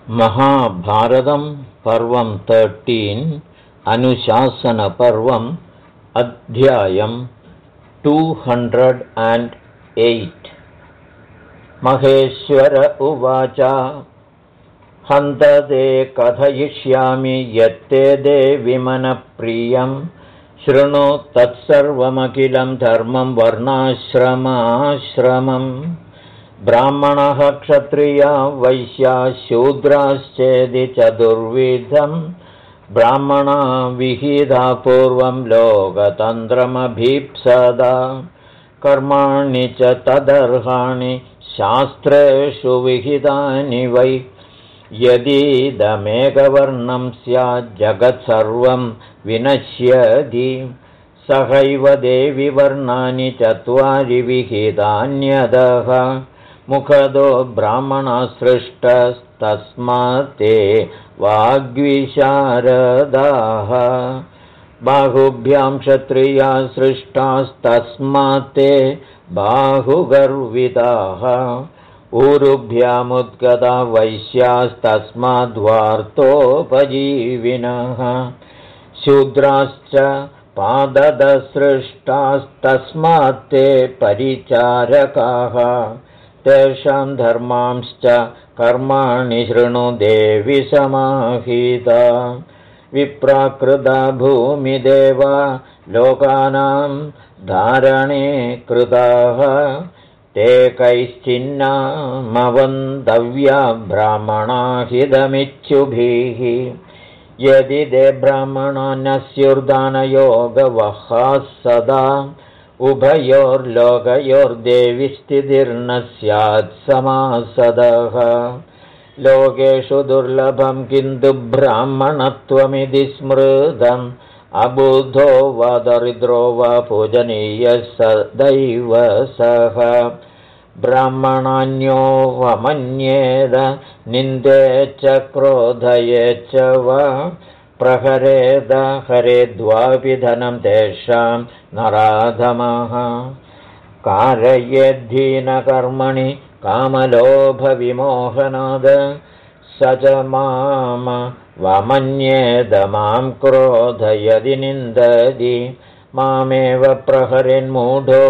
महाभारतं पर्वं 13 अनुशासनपर्वम् अध्यायं 208 महेश्वर उवाच हन्तते कथयिष्यामि यत्ते देवि मनप्रियं शृणु तत्सर्वमखिलं धर्मं वर्णाश्रमाश्रमम् ब्राह्मणः क्षत्रिया वैश्या शूद्राश्चेदि चतुर्विधम् ब्राह्मणा विहिता पूर्वं लोकतन्त्रमभीप्सदा कर्माणि च तदर्हाणि शास्त्रेषु विहितानि वै यदीदमेकवर्णं स्यात् जगत्सर्वं विनश्यति सहैव देवि वर्णानि चत्वारि विहितान्यदः मुखदो ब्राह्मणः सृष्टस्तस्मात् ते वाग्विशारदाः बाहुभ्यां क्षत्रिया सृष्टास्तस्मात् ते बाहुगर्विताः ऊरुभ्यामुद्गता वैश्यास्तस्माद्वार्तोपजीविनः शूद्राश्च पाददसृष्टास्तस्मात् ते परिचारकाः तेषां धर्मांश्च कर्माणि शृणु देवि समाहिता विप्राकृता भूमिदेवा लोकानां धारणे कृताः ते कैश्चिन्नामवन्तव्या ब्राह्मणाहितमिच्छुभिः यदि ते ब्राह्मणा न स्युर्दानयोगवहाः सदा उभयोर्लोकयोर्देवि स्थितिर्न स्यात् समासदः लोकेषु दुर्लभं किन्तु ब्राह्मणत्वमिति स्मृतम् अबुधो वा दरिद्रो वा पूजनीयः सदैव सः ब्राह्मणान्यो वमन्येद निन्दे च क्रोधये च वा प्रहरेद हरेद्वापि धनं तेषां नराधमः कारयेद्धीनकर्मणि कामलोभविमोहनाद स च माम वमन्येद मां क्रोधयदि निन्दति मामेव प्रहरेन्मूढो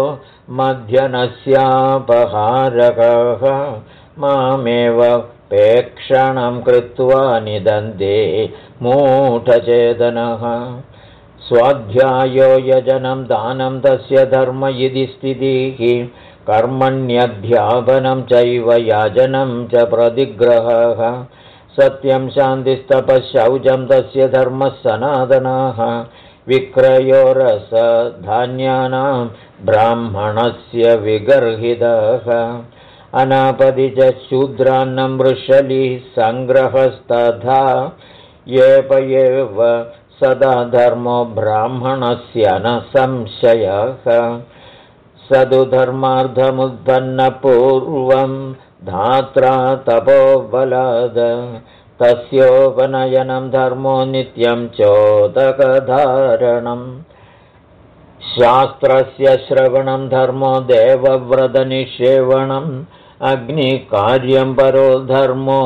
मध्यनस्यापहारकः मामेव पेक्षणं कृत्वा निदन्ते मूढचेतनः स्वाध्यायो यजनं दानं तस्य धर्म इति स्थितिः कर्मण्यध्यापनं चैव याजनं च प्रतिग्रहः सत्यं शान्तिस्तपःशौचं तस्य धर्मः सनातनः विक्रयो रसधान्यानां ब्राह्मणस्य विगर्हितः अनापदि च शूद्रान्नं वृषली सङ्ग्रहस्तथा येपयेव सदा धर्मो ब्राह्मणस्य न संशयः सदु धर्मार्थमुत्पन्नपूर्वं धात्रा तपोबलाद तस्योपनयनं धर्मो नित्यं चोदकधारणम् शास्त्रस्य श्रवणं धर्मो देवव्रतनिषेवणम् अग्निकार्यं परो धर्मो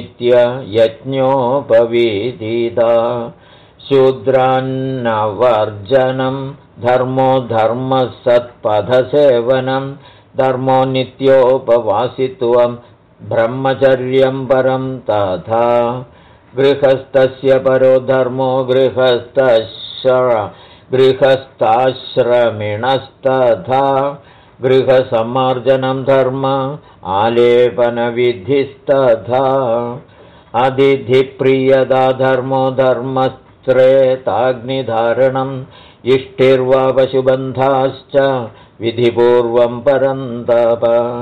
नित्ययज्ञोपवीदिता शूद्रान्नवर्जनं धर्मो धर्मसत्पथसेवनं धर्मो नित्योपवासित्वं ब्रह्मचर्यं परं तथा गृहस्थस्य परो धर्मो गृहस्थाश्रमिणस्तथा गृहसम्मार्जनं धर्म आलेपनविधिस्तथा अतिथिप्रियदा धर्मो धर्मस्त्रेताग्निधारणम् इष्टिर्वा पशुबन्धाश्च विधिपूर्वं परन्तप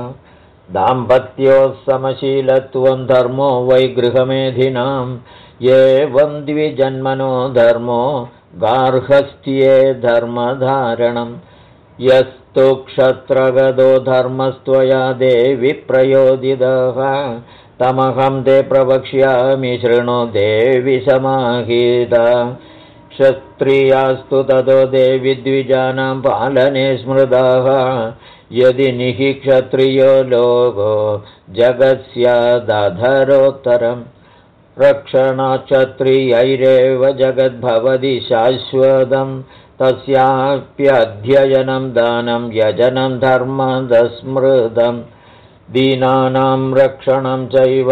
दाम्पत्योत्समशीलत्वं धर्मो वै गृहमेधिनाम् एवं द्विजन्मनो धर्मो गार्हस्थ्ये धर्मधारणम् यस्तु क्षत्रगतो धर्मस्त्वया देवि प्रयोदितः तमहं ते प्रवक्ष्यामि शृणु देवि समाहिता क्षत्रियास्तु ततो देवि द्विजानां पालने स्मृताः यदि निहि क्षत्रियो लोको जगत्स्यादधरोत्तरं रक्षणाक्षत्रियैरेव जगद्भवति शाश्वतं तस्याप्यध्ययनं दानं यजनं धर्मदस्मृतं दीनानां रक्षणं चैव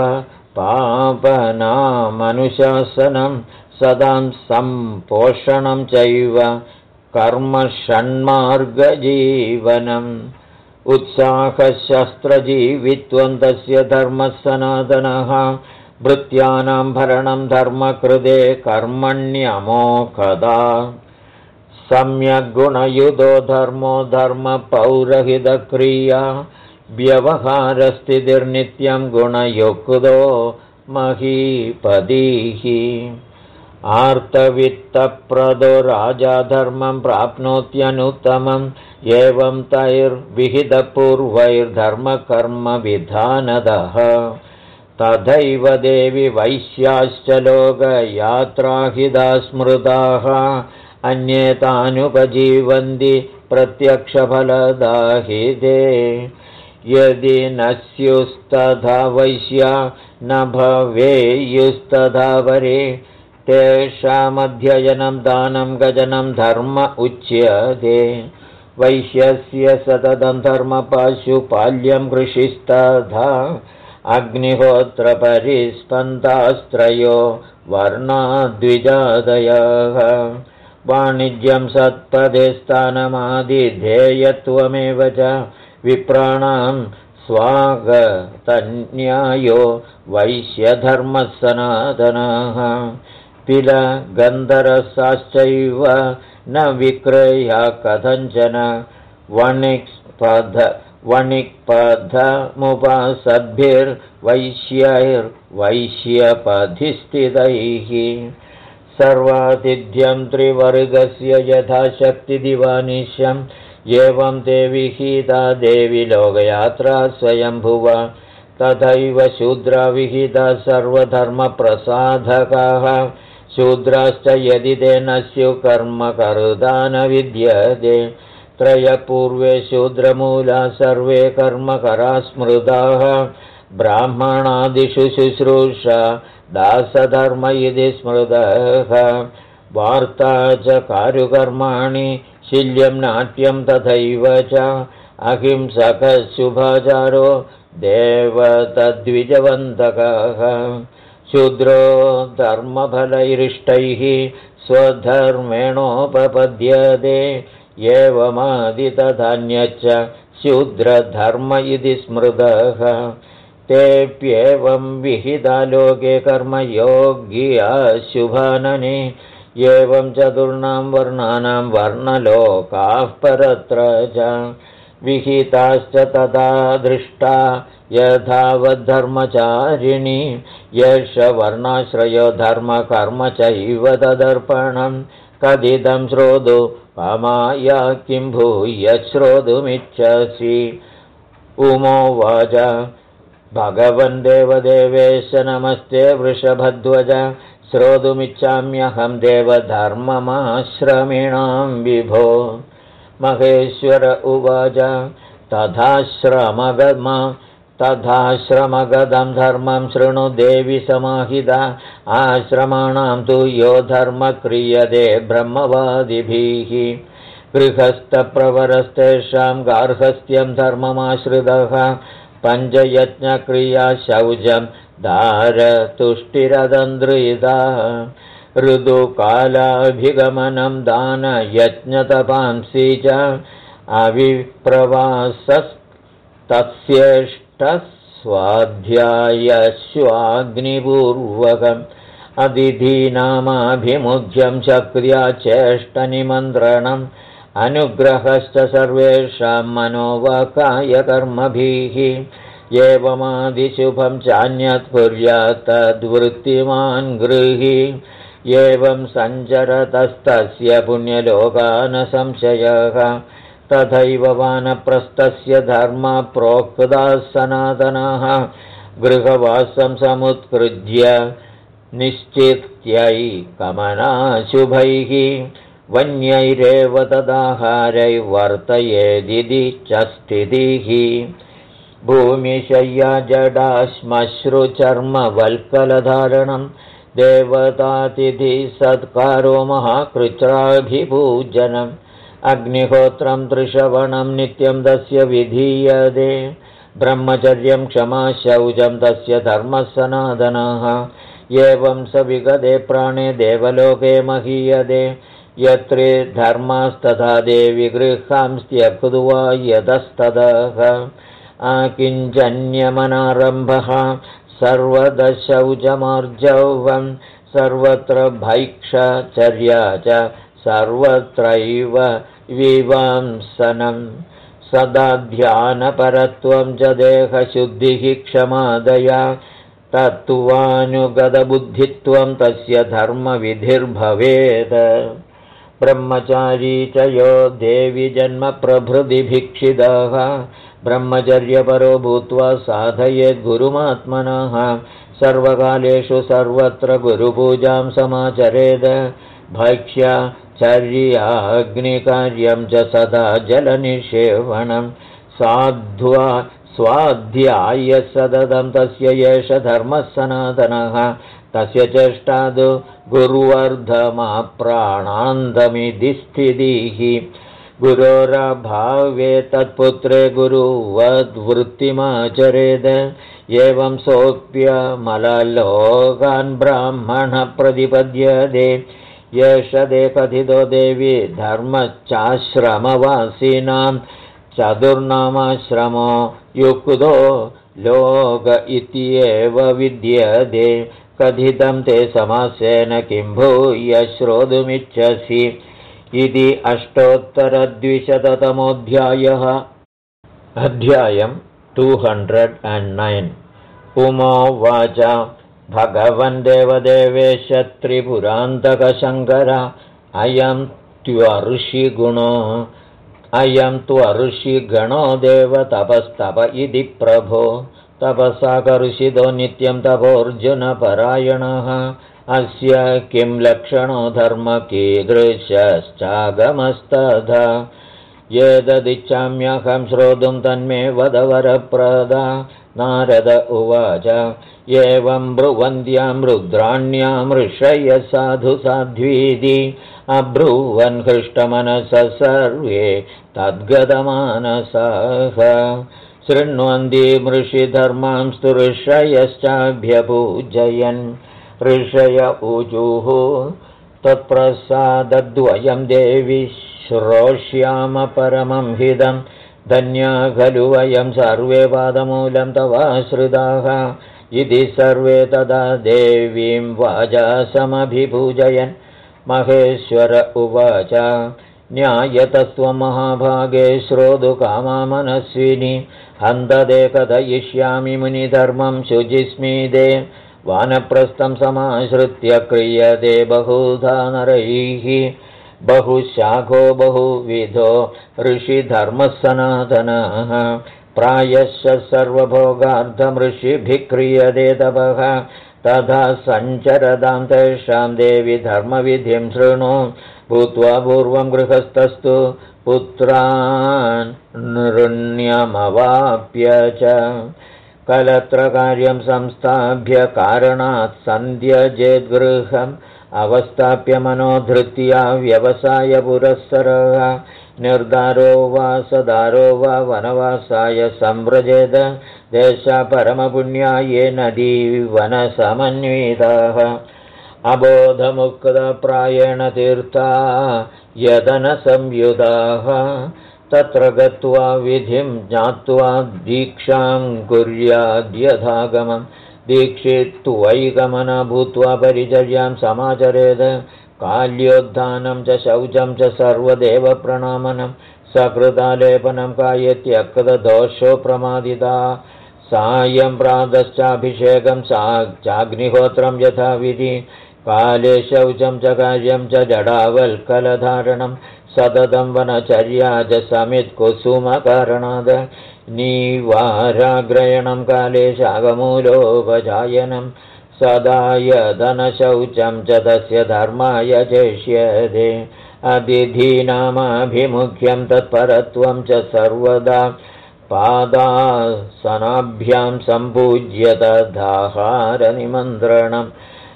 पापनामनुशासनं सदां सम्पोषणं चैव कर्म षण्मार्गजीवनम् उत्साहशस्त्रजीवित्वं तस्य धर्मः सनातनः भृत्यानां भरणं धर्मकृते कर्मण्यमोक्षदा सम्यग्गुणयुतो धर्मो धर्मपौरहितक्रिया व्यवहारस्थितिर्नित्यं गुणयुक्तो महीपतिः आर्तवित्तप्रदो राजा धर्मं प्राप्नोत्यनुत्तमम् एवं तैर्विहितपूर्वैर्धर्मकर्मविधानदः तथैव देवि वैश्याश्च लोकयात्राहिता स्मृताः अन्ये तानुपजीवन्ति प्रत्यक्षफलदाहिते यदि न स्युस्तथा वैश्या न भवेयुस्तथा वरे तेषामध्ययनं दानं गजनं धर्म उच्यते वैश्यस्य सततं धर्मपाशुपाल्यं कृषिस्तथा अग्निहोत्रपरिस्पन्दास्त्रयो वर्णाद्विजादयः वाणिज्यं सत्पदे स्थानमादिधेयत्वमेव च विप्राणां स्वागतन्यायो वैश्यधर्मः सनातनः तिलगन्धरसाश्चैव न विक्रया कथञ्चन वणिक्पथमुपासद्भिर्वैश्यैर्वैश्यपधिस्थितैः सर्वातिथ्यं त्रिवर्गस्य यथाशक्तिदिवानिशम् एवं ते विहिता देवी लोकयात्रा स्वयंभुवा तथैव शूद्रा विहिता सर्वधर्मप्रसाधकाः शूद्राश्च यदि ते न स्युकर्मकर्ता न विद्यते त्रयपूर्वे शूद्रमूला सर्वे कर्मकरा स्मृताः ब्राह्मणादिषु शुश्रूषा दासधर्म इति स्मृतः वार्ता च कारुकर्माणि शील्यं नाट्यं तथैव च अहिंसकः शुभाचारो देवतद्विजवन्तकः शूद्रो धर्मफलैरिष्टैः स्वधर्मेणोपपद्यते एवमादितधान्यच्च शूद्रधर्म इति स्मृतः तेऽप्येवं विहिता लोके कर्मयोग्या शुभानने एवं चतुर्णां वर्णानां वर्णलोकाः परत्र च विहिताश्च तथा दृष्टा यथावद्धर्मचारिणी यश वर्णाश्रयो धर्मकर्म चैव तदर्पणं कथितं श्रोतु कामाया किं भूय श्रोतुमिच्छसि उमोवाच भगवन् देवदेवेश नमस्ते वृषभध्वज श्रोतुमिच्छाम्यहं देवधर्ममाश्रमिणां विभो महेश्वर उवाच तथाश्रमगदं धर्मं शृणु देवि समाहिता आश्रमाणां तु यो धर्म क्रियते ब्रह्मवादिभिः गृहस्थप्रवरस्तेषां गार्हस्थ्यं धर्ममाश्रितः पञ्चयज्ञक्रिया शौचं दारतुष्टिरदन्द्रिता ऋतुकालाभिगमनं दानयज्ञतपांसि च अविप्रवासस्तस्येष्टः स्वाध्यायस्वाग्निपूर्वकम् अतिथीनामाभिमुख्यं चक्र्या चेष्टनिमन्त्रणम् अनुग्रहश्च सर्वेषां मनोवाकायकर्मभिः एवमादिशुभं चान्यत् कुर्यात् तद्वृत्तिमान् गृही एवं सञ्चरतस्तस्य पुण्यलोकान् संशयः तथैव वानप्रस्थस्य धर्म प्रोक्ताः सनातनाः गृहवासं समुत्कृज्य निश्चित्यै कमनाशुभैः वन्यैरेव तदाहारैर्वर्तयेदिति च स्थितिः भूमिशय्या जडा श्मश्रुचर्मवल्कलधारणं देवतातिथिसत्कारो महाकृच्राभिपूजनम् अग्निहोत्रं त्रिश्रवणं नित्यं तस्य विधीयते ब्रह्मचर्यं क्षमा शौचं तस्य धर्मः सनातनः एवं स विगते प्राणे देवलोके महीयते यत्र धर्मास्तथा देवि गृहांस्त्यक्त्वा यतस्ततः आकिञ्चन्यमनारम्भः सर्वदशौचमार्जवं सर्वत्र भैक्षचर्या च सर्वत्रैव विवांसनं सदा ध्यानपरत्वं च देहशुद्धिः क्षमादया तत्त्वानुगतबुद्धित्वं तस्य धर्मविधिर्भवेत् ब्रह्मचारी च यो देवि जन्मप्रभृतिभिक्षितः ब्रह्मचर्यपरो भूत्वा साधयेत् गुरुमात्मनः सर्वकालेषु सर्वत्र गुरुपूजां समाचरेत् भक्ष्यचर्याग्निकार्यं च सदा जलनिषेवणं साध्वा स्वाध्याय सततं तस्य एष धर्मः सनातनः तस्य चेष्टादु गुरुवर्धमाप्राणान्तमिति स्थितिः गुरोरभावे तत्पुत्रे गुरुवद्वृत्तिमाचरेत् एवं सोऽप्यमललोकान् ब्राह्मणः प्रतिपद्यते एष ते कथितो देवी धर्मश्चाश्रमवासिनां चतुर्नामाश्रमो युक्तो लोक इत्येव विद्यते कथितं ते समासेन किं भूय श्रोतुमिच्छसि इति अष्टोत्तरद्विशततमोऽध्यायः अध्यायं 209 उमोवाच भगवन् देवदेवेश त्रिपुरान्तकशङ्कर अयं त्वर्षिगणो देव तपस्तप इति प्रभो तपसा करुषितो नित्यं तपोऽर्जुनपरायणः अस्य किं लक्षणो धर्म कीदृशश्चागमस्तथा एतदिच्छाम्यहं श्रोतुं तन्मे वद वरप्रदा नारद उवाच एवं ब्रुवन्त्यां रुद्राण्यां ऋषयः साधु साध्वीति अब्रुवन् हृष्टमनसः सर्वे तद्गतमानसाः शृण्वन्ति मृषिधर्मांस्तु ऋषयश्चाभ्यपूजयन् ऋषय ऊजुः तत्प्रसादद्वयं देवि श्रोष्याम परमं हिदं धन्या खलु वयं सर्वे पादमूलं तवाश्रिताः इति सर्वे तदा देवीं वाजा समभिपूजयन् महेश्वर उवाच न्यायतस्त्वं महाभागे श्रोतुकामा मनस्विनी हन्तते कथयिष्यामि मुनिधर्मं शुचिस्मिते वानप्रस्थं समाश्रित्य क्रियते बहुधा नरैः बहुशाखो बहुविधो ऋषिधर्मः सनातनः प्रायश्च सर्वभोगार्थमृषिभिः क्रियते तपः तथा सञ्चरतां तेषां देवि धर्मविधिं शृणु भूत्वा पूर्वं गृहस्थस्तु पुत्रान् नृण्यमवाप्य च कलत्रकार्यं संस्थाप्य कारणात् सन्ध्यजेद्गृहम् अवस्थाप्य मनोधृत्या व्यवसायपुरःसरः निर्धारो वा सदारो वा वनवासाय संव्रजेत देशा परमपुण्याये नदीवनसमन्विताः अबोधमुक्तप्रायेण तीर्था यदनसंयुधाः तत्र गत्वा विधिं ज्ञात्वा दीक्षां कुर्याद्यथागमम् दीक्षित्वैगमन भूत्वा परिचर्यां समाचरेत् काल्योद्धानं च शौचं च सर्वदेवप्रणामनं सकृतालेपनं कायत्यकृतदोषो प्रमादिता सायं प्रातश्चाभिषेकं चाग्निहोत्रं यथाविधि काले शौचं च कार्यं च जडावल्कलधारणं सततं वनचर्या च समित्कुसुमकारणात् नीवाराग्रयणं काले शाकमूलोपजायनं सदा यदनशौचं च तस्य धर्माय चेष्यते अतिथीनामाभिमुख्यं तत्परत्वं च सर्वदा पादासनाभ्यां सम्पूज्य तदाहारनिमन्त्रणम्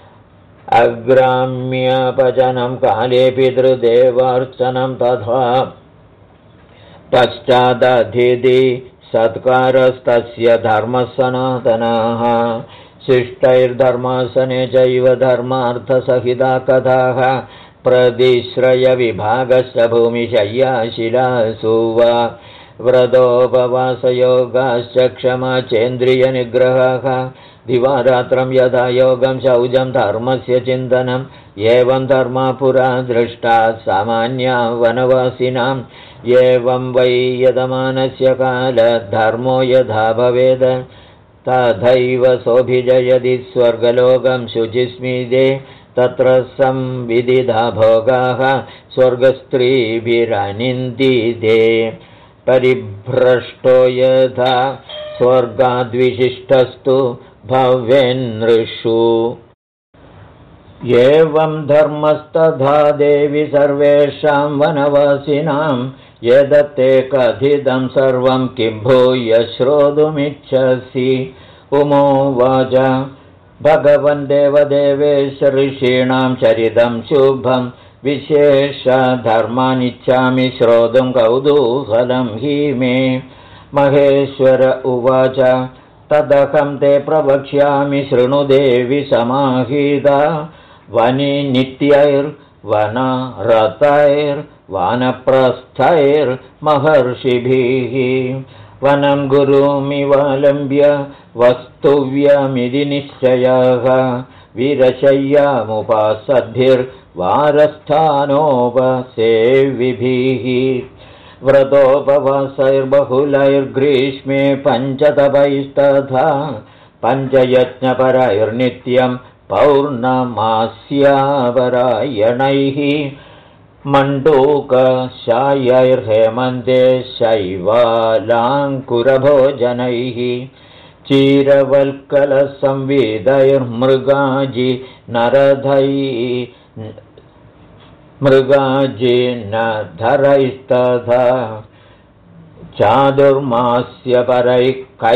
अग्राम्यपचनं काले पितृदेवार्चनं तथा पश्चादधिति सत्कारस्तस्य धर्मसनातनाः शिष्टैर्धर्मासने चैव धर्मार्थसहिता कथाः प्रतिश्रयविभागश्च भूमिशय्याशिलासु वा व्रतोपवासयोगाश्च क्षमा चेन्द्रियनिग्रहः दिवारात्रं यथा योगं शौचं धर्मस्य चिन्तनम् एवं धर्मा पुरा दृष्टा सामान्या वनवासिनाम् एवं वै यतमानस्य कालधर्मो यथा भवेद तथैव सोऽभिजयति स्वर्गलोकं शुचिस्मिते तत्र संविदिधा भोगाः स्वर्गस्त्रीभिरनिन्दिते परिभ्रष्टो यथा स्वर्गाद्विशिष्टस्तु भवेन्नृषु एवं धर्मस्तथा देवि सर्वेषां वनवासिनां यदत्ते कथितं सर्वं किं भूय श्रोतुमिच्छसि उमोवाच भगवन् देवदेवेश ऋषीणां चरितं शुभं विशेषधर्मानिच्छामि श्रोतुं कौतूहलं हि मे महेश्वर उवाच तदहं ते प्रवक्ष्यामि शृणु देवि समाहिता वनि नित्यैर्वनरतैर्वानप्रस्थैर्महर्षिभिः वनं गुरुमिवालम्ब्य वस्तुव्यमिति निश्चयः वीरशय्यामुपासद्भिर्वारस्थानोपसेविभिः व्रतोपवासैर्बहुलैर्ग्रीष्मे पञ्चतपैस्तथा पञ्चयज्ञपरैर्नित्यं पौर्णमास्यापरायणैः मण्डूकशायैर्हेमन्ते शैवालाङ्कुरभोजनैः चीरवल्कलसंविदैर्मृगाजि नरधरैस्तथा चादुर्मास्यपरैः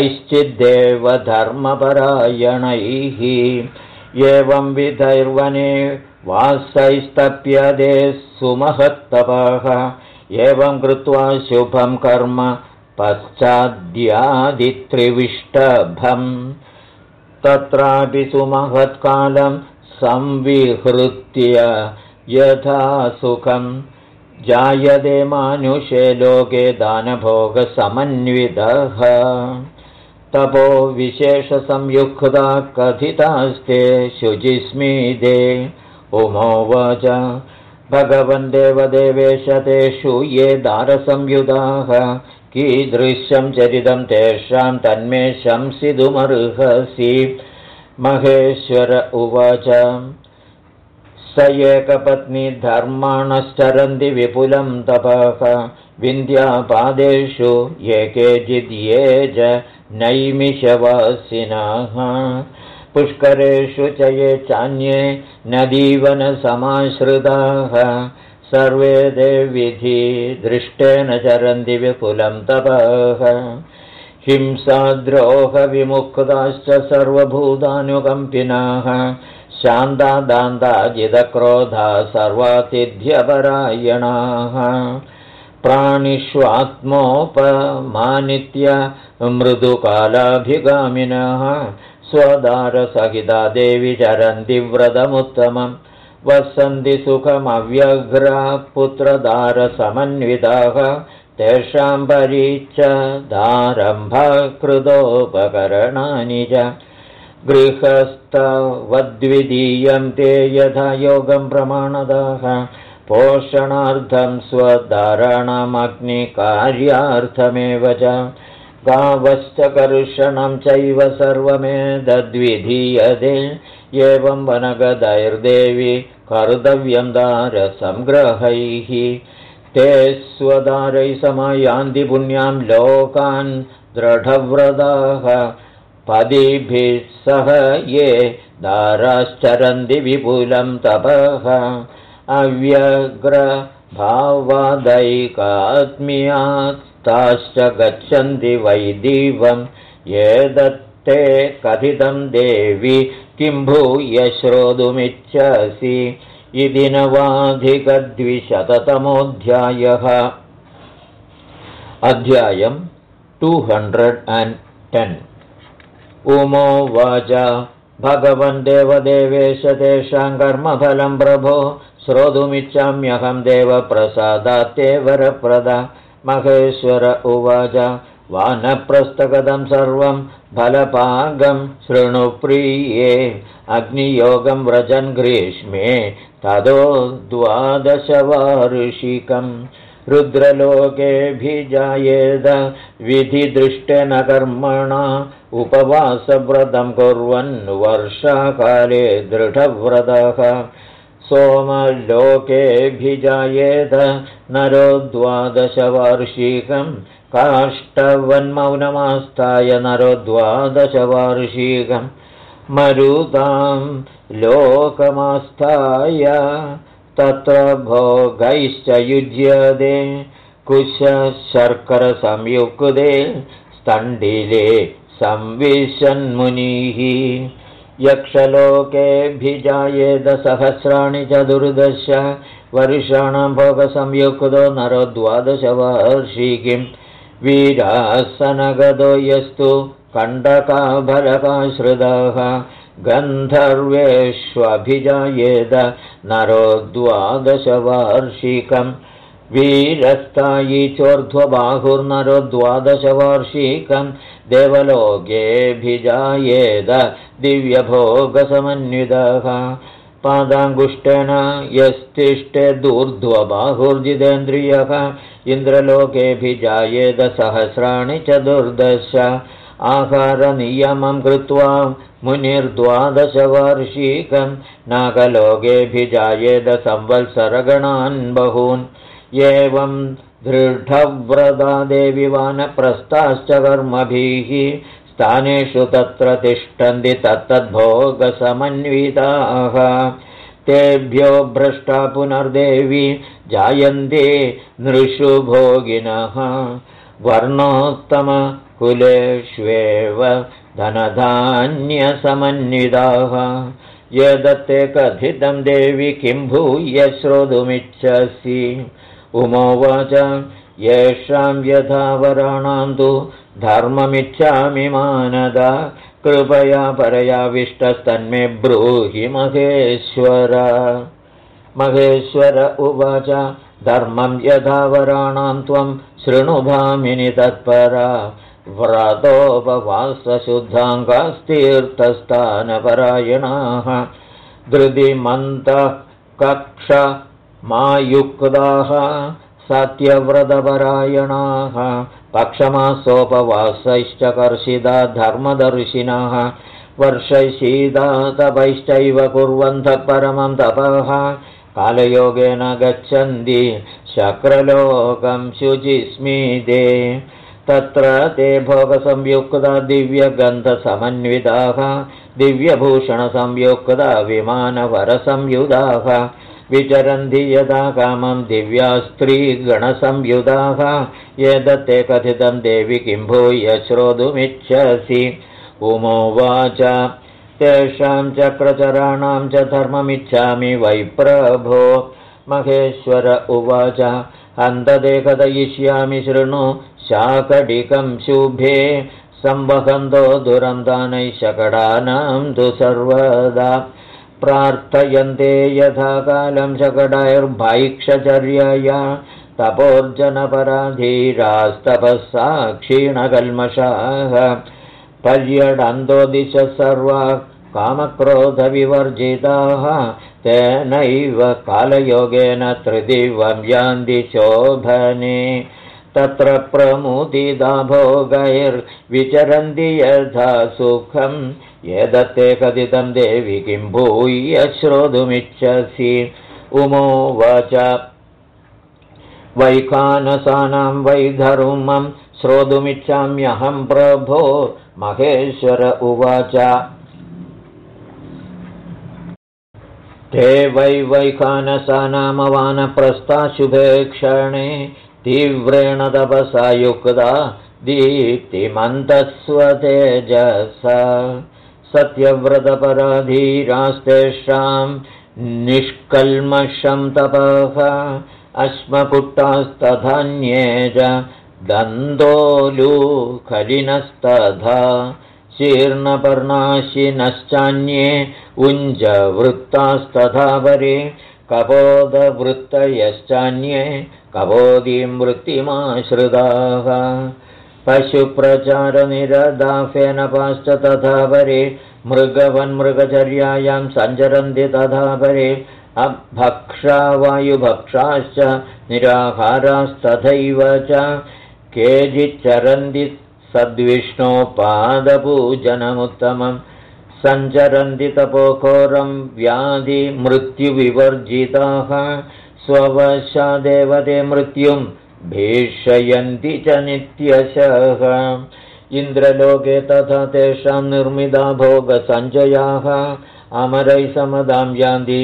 कैश्चिद्देवधर्मपरायणैः एवं विधैर्वने वासैस्तप्यते सुमहत्तपः एवं कृत्वा शुभं कर्म पश्चाद्यादित्रिविष्टभम् तत्रापि सुमहत्कालं संविहृत्य यथा सुखं जायते मानुषे लोके दानभोगसमन्वितः तपो विशेषसंयुक्ता कथितास्ते शुचिस्मिते उमोवाच भगवन् देवदेवेश तेषु ये दारसंयुताः कीदृशं चरितं तेषां तन्मे शंसितुमर्हसि महेश्वर उवाच स एकपत्नी धर्माणश्चरन्ति विपुलं तपः विन्ध्यापादेषु ये केचिद् ये च नैमिषवासिनः पुष्करेषु च ये चान्ये नदीवनसमाश्रिताः सर्वे ते विधि दृष्टेन चरन्ति विपुलं तपः हिंसाद्रोहविमुक्ताश्च सर्वभूतानुकम्पिनः शान्ता दान्ताजितक्रोधा सर्वातिथ्यपरायणाः प्राणिष्वात्मोपमानित्य मृदुकालाभिगामिनः स्वदारसहिता देवि चरन्ति व्रतमुत्तमम् वसन्ति सुखमव्यग्रा पुत्रदारसमन्विताः तेषां परीच्छदारम्भकृतोपकरणानि च गृहस्थवद्वितीयं ते यथा योगं प्रमाणदाः पोषणार्थं स्वदाराणामग्निकार्यार्थमेव च गावश्च कर्षणं चैव सर्वमेतद्विधीयते एवं वनगदैर्देवी कर्तव्यं दारसंग्रहैः ते स्वदारैः समायान्ति पुण्यां लोकान् दृढव्रताः पदिभिः सह ये दाराश्चरन्ति विपुलं तपः अव्यग्र भावादैकात्म्यास्ताश्च गच्छन्ति वैदिवं एतत्ते कथितं देवि किं भूय श्रोतुमिच्छसि इति नवाधिकद्विशततमोऽध्यायः। अध्यायं 210। उमोवाच भगवन् देवदेवेश तेषां कर्मफलं प्रभो श्रोतुमिच्छाम्यहं देवप्रसादात्ते वरप्रद। महेश्वर उवाच वानप्रस्थगतं सर्वं फलपागं शृणुप्रिये अग्नियोगं व्रजन् ग्रीष्मे ततो 12 वार्षिकम् रुद्रलोकेऽभिजायेद विधिदृष्टेन कर्मणा उपवासव्रतं कुर्वन् वर्षाकाले दृढव्रतः सोमलोकेऽभिजायेद नरो 12 वार्षिकं काष्ठवन्मौनमास्ताय नरो 12 वार्षिकं मरुतां लोकमास्ताय तत्र भोगैश्च युज्यते कुशशर्करसंयुक्ते स्तण्डिले संविशन्मुनिः यक्षलोकेऽभिजायेद सहस्राणि 14 वर्षाणां भोगसंयुक्तो नरो 12 वार्षिकीं वीरासनगतो यस्तु कण्डकाभरकाश्रितः गन्धर्वेष्वभिजायेद नरो 12 वार्षिकं वीरस्थायी चोर्ध्वबाहुर्नरो 12 वार्षिकं देवलोकेऽभिजायेद दिव्यभोगसमन्वितः पादाङ्गुष्ठेन यस्तिष्ठेदूर्ध्वबाहुर्जितेन्द्रियः इन्द्रलोकेऽभिजायेद सहस्राणि 14 आहारनियमं कृत्वा मुनिर्12 वार्षिकं नागलोकेऽभिजायेद संवत्सरगणान् बहून् एवं दृढव्रता देवी वानप्रस्थाश्च कर्मभिः स्थानेषु तत्र तिष्ठन्ति तत्तद्भोगसमन्विताः तेभ्यो भ्रष्टा पुनर्देवी जायन्ते नृषु भोगिनः वर्णोत्तमकुलेष्वेव धनधान्यसमन्विताः यदत्ते कथितं देवि किं भूय श्रोतुमिच्छसि उमोवाच येषां यथावराणां तु धर्ममिच्छामि मानद कृपया परयाविष्टस्तन्मे ब्रूहि महेश्वर। महेश्वर उवाच धर्मं यथावराणां त्वं शृणुभामिनि तत्परा व्रतोपवासशुद्धाङ्गस्तीर्थस्थानपरायणाः धृतिमन्तः कक्षमायुक्ताः सत्यव्रतपरायणाः पक्षमासोपवासैश्च कर्षिता धर्मदर्शिनः वर्षशीतातपैश्चैव कुर्वन्तः परमं तपः कालयोगेन गच्छन्ति शक्रलोकं शुचिस्मिते तत्र ते भोगसंयुक्ता दिव्यगन्धसमन्विताः दिव्यभूषणसंयुक्ता विमानवरसंयुधाः विचरन्ति यदा कामं दिव्या स्त्रीगणसंयुधाः एतत्ते कथितं देवि किं भूय श्रोतुमिच्छसि उमोवाच तेषां चक्रचराणां च धर्ममिच्छामि वै प्रभो। महेश्वर उवाच अन्तते कथयिष्यामि शृणु शाकटिकं शुभे संवहन्तो दुरन्तानैः शकटानां तु सर्वदा प्रार्थयन्ते यथा कालं शकटैर्भैक्षचर्यया तपोर्जनपराधीरास्तपःसा क्षीणकल्मषाः पर्यटन्तो दिशः सर्वा कामक्रोधविवर्जिताः तेनैव कालयोगेन त्रिदिवं यान्ति शोभने तत्र प्रमुदिता भोगैर्विचरन्ति यथा सुखं एतत्ते कथितं देवि किं भूय श्रोतुमिच्छसि उमोवाच वैखानसानां वैधर्मं श्रोतुमिच्छाम्यहं प्रभो। महेश्वर उवाच ते वैवैखानसा नाम वानप्रस्था शुभे क्षणे तीव्रेण तपसा युक्ता दीप्तिमन्तस्वतेजसा सत्यव्रतपराधीरास्तेषां निष्कल्मषं तपः अश्मपुट्टास्तथान्ये च दन्तोलूखलिनस्तथा शीर्णपर्णाशिनश्चान्ये उञ्जवृत्तास्तथा परे कपोदवृत्तयश्चान्ये कपोदीं वृत्तिमाश्रिताः पशुप्रचारनिरदाफेनपाश्च तथा परे मृगवन्मृगचर्यायां सञ्चरन्ति तथा परे अभक्षा वायुभक्षाश्च निराहारास्तथैव च केचिच्चरन्ति सद्विष्णोपादपूजनमुत्तमं सञ्चरन्ति तपोघोरं व्याधिमृत्युविवर्जिताः स्ववशादेव ते मृत्युं भीषयन्ति च नित्यशः इन्द्रलोके तथा तेषां निर्मिता भोगसञ्चयाः अमरैः समदां यान्ति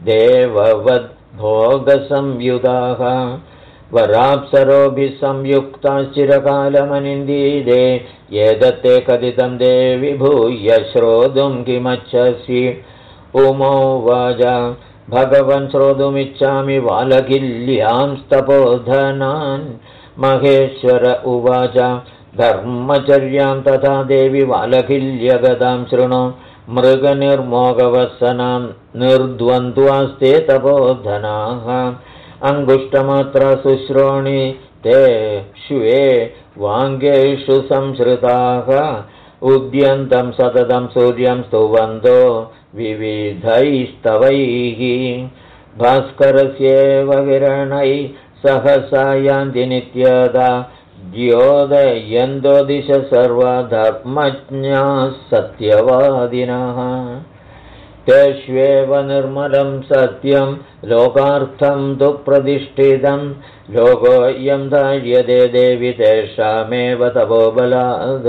देववद्भोगसंयुताः वराप्सरोभिः संयुक्ताश्चिरकालमनिन्दीदे एतत्ते कथितं देवि भूय श्रोतुं किमच्छसि उमोवाच भगवन् श्रोतुमिच्छामि वालकिल्यां स्तपोधनान् महेश्वर उवाच धर्मचर्यां तथा देवि वालकिल्यगतां शृणु मृगनिर्मोगवसनां निर्द्वन्द्वास्ते तपोधनाः अङ्गुष्टमात्रा शुश्रोणि ते श्वे वाङ्गेषु संश्रिताः उद्यन्तं सततं सूर्यं स्तुवन्तो विविधैस्तवैः भास्करस्येव किरणैः सहसा यान्ति नित्यदा द्योदयन्तो दिश सर्वधर्मज्ञाः सत्यवादिनः तेष्वेव निर्मलं सत्यं लोकार्थं तु प्रतिष्ठितं लोकोऽयं धार्यते देवि तेषामेव तपोबलाद्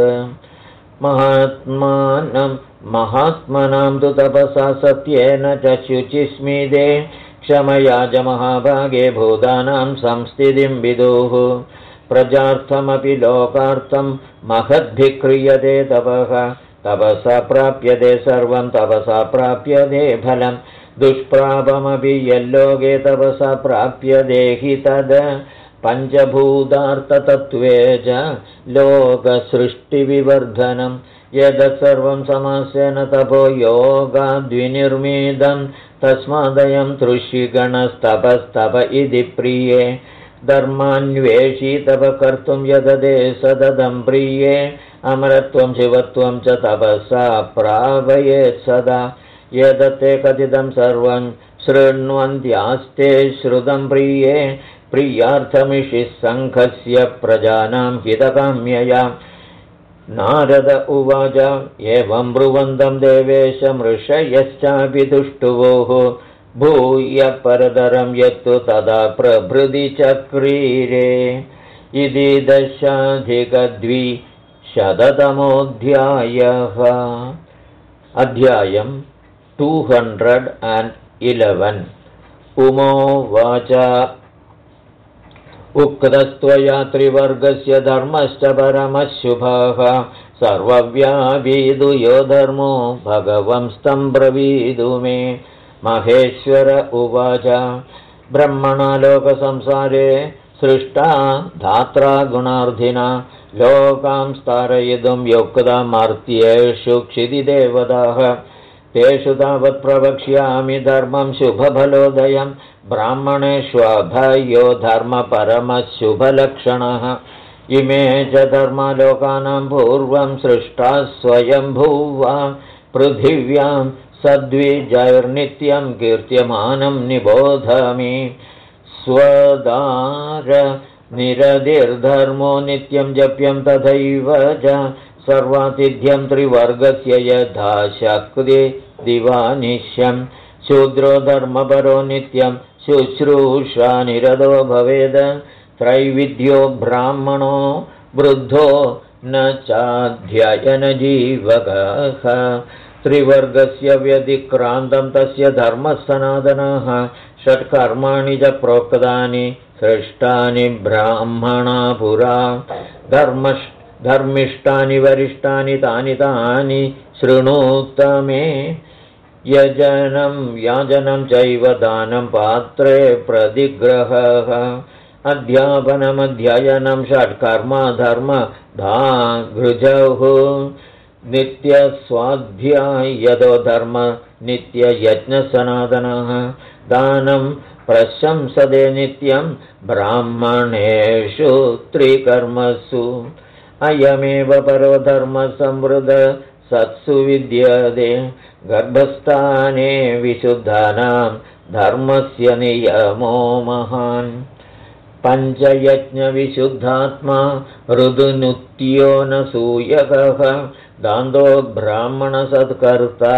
महात्मनां तु तपसा सत्येन च शुचिस्मिते क्षमया च महाभागे भूतानां संस्थितिं विदुः प्रजार्थमपि लोकार्थं महद्भिः क्रियते तपः तपसा प्राप्यते सर्वं तपसा प्राप्यते फलं दुष्प्रापमपि यल्लोके तपसा प्राप्यते हि तद् पञ्चभूतार्थतत्त्वे च लोकसृष्टिविवर्धनं यद् सर्वं समासेन तपो योगाद्विनिर्मितं तस्मादयं तृषिगणस्तपस्तप इति प्रिये धर्मान्वेषी तप कर्तुं यददे सततं प्रिये अमरत्वं शिवत्वं च तपसा प्रापयेत् सदा यदते कथितं सर्वं शृण्वन्त्यास्ते श्रुतं प्रिये प्रियार्थमिषिः सङ्घस्य प्रजानां हितकाम्यया नारद उवाच एवं ब्रुवन्तं देवेश मृषयश्चापि तुष्टुवोः भूय परतरं यत्तु तदा प्रभृति चक्रीरे इति 10+200तमोऽध्यायः अध्यायं 211 उमोवाच उक्तस्त्वया त्रिवर्गस्य धर्मश्च परमः शुभः सर्वव्यापीदु यो धर्मो भगवंस्तं ब्रवीदु मे महेश्वर उवाच ब्रह्मणा लोकसंसारे सृष्टा धात्रा गुणार्थिना लोकां स्तारयितुं युक्तमर्त्येषु क्षितिदेवताः तेषु तावत् प्रवक्ष्यामि धर्मं शुभफलोदयं ब्राह्मणेष्वभयो धर्मपरमः शुभलक्षणः इमे च धर्मलोकानां पूर्वं सृष्टा स्वयंभुवा पृथिव्यां सद्विजैर्नित्यं कीर्त्यमानं निबोधमि स्वदार निरतिर्धर्मो नित्यं जप्यं तथैव च सर्वातिथ्यं त्रिवर्गस्य यथा शक्ति दिवानिश्यं शूद्रो धर्मपरो नित्यं शुश्रूषा निरतो भवेद त्रैविद्यो ब्राह्मणो वृद्धो न चाध्ययनजीवकः त्रिवर्गस्य व्यतिक्रान्तं तस्य धर्मः सनातनः षट्कर्माणि च प्रोक्तानि सृष्टानि ब्राह्मणा पुरा धर्मिष्ठानि वरिष्ठानि तानि शृणुत्तमे यजनं याजनं चैव दानं पात्रे प्रतिग्रहः अध्यापनमध्ययनं षट्कर्मा धर्मधाघृजौ नित्यस्वाध्यायतो धर्म नित्ययज्ञसनातनः दानं प्रशंसते नित्यं ब्राह्मणेषु त्रिकर्मसु अयमेव परो धर्मसंवृत सत्सु विद्यते गर्भस्थाने विशुद्धानां धर्मस्य नियमो महान् पञ्चयज्ञविशुद्धात्मा ऋदुनुत्यो न सूयकः दान्तो ब्राह्मणसत्कर्ता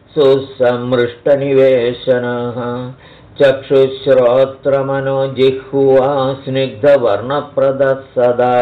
सुसमृष्टनिवेशनः चक्षुश्रोत्रमनो जिह्वा स्निग्धवर्णप्रदः सदा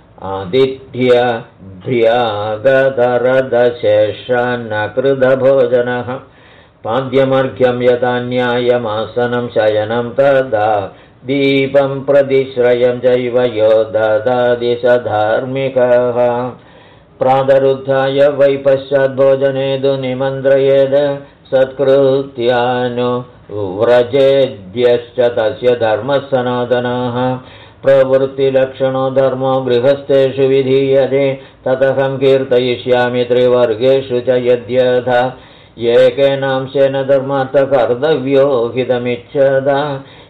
आदित्यभ्यागतरदशेषन्नकृतभोजनः पाद्यमर्घ्यं यदा न्यायमासनं शयनं तदा दीपं प्रतिश्रयं चैव यो ददाति स धार्मिकः प्रातरुत्थाय वै पश्चाद्भोजनेदु निमन्त्रयेद सत्कृत्यानु व्रजेद्यश्च तस्य धर्मः सनातनः प्रवृत्तिलक्षणो धर्मो गृहस्थेषु विधीयते ततहं कीर्तयिष्यामि त्रिवर्गेषु च यद्यथा एकेनांशेन धर्मार्थकर्तव्यो हितमिच्छदा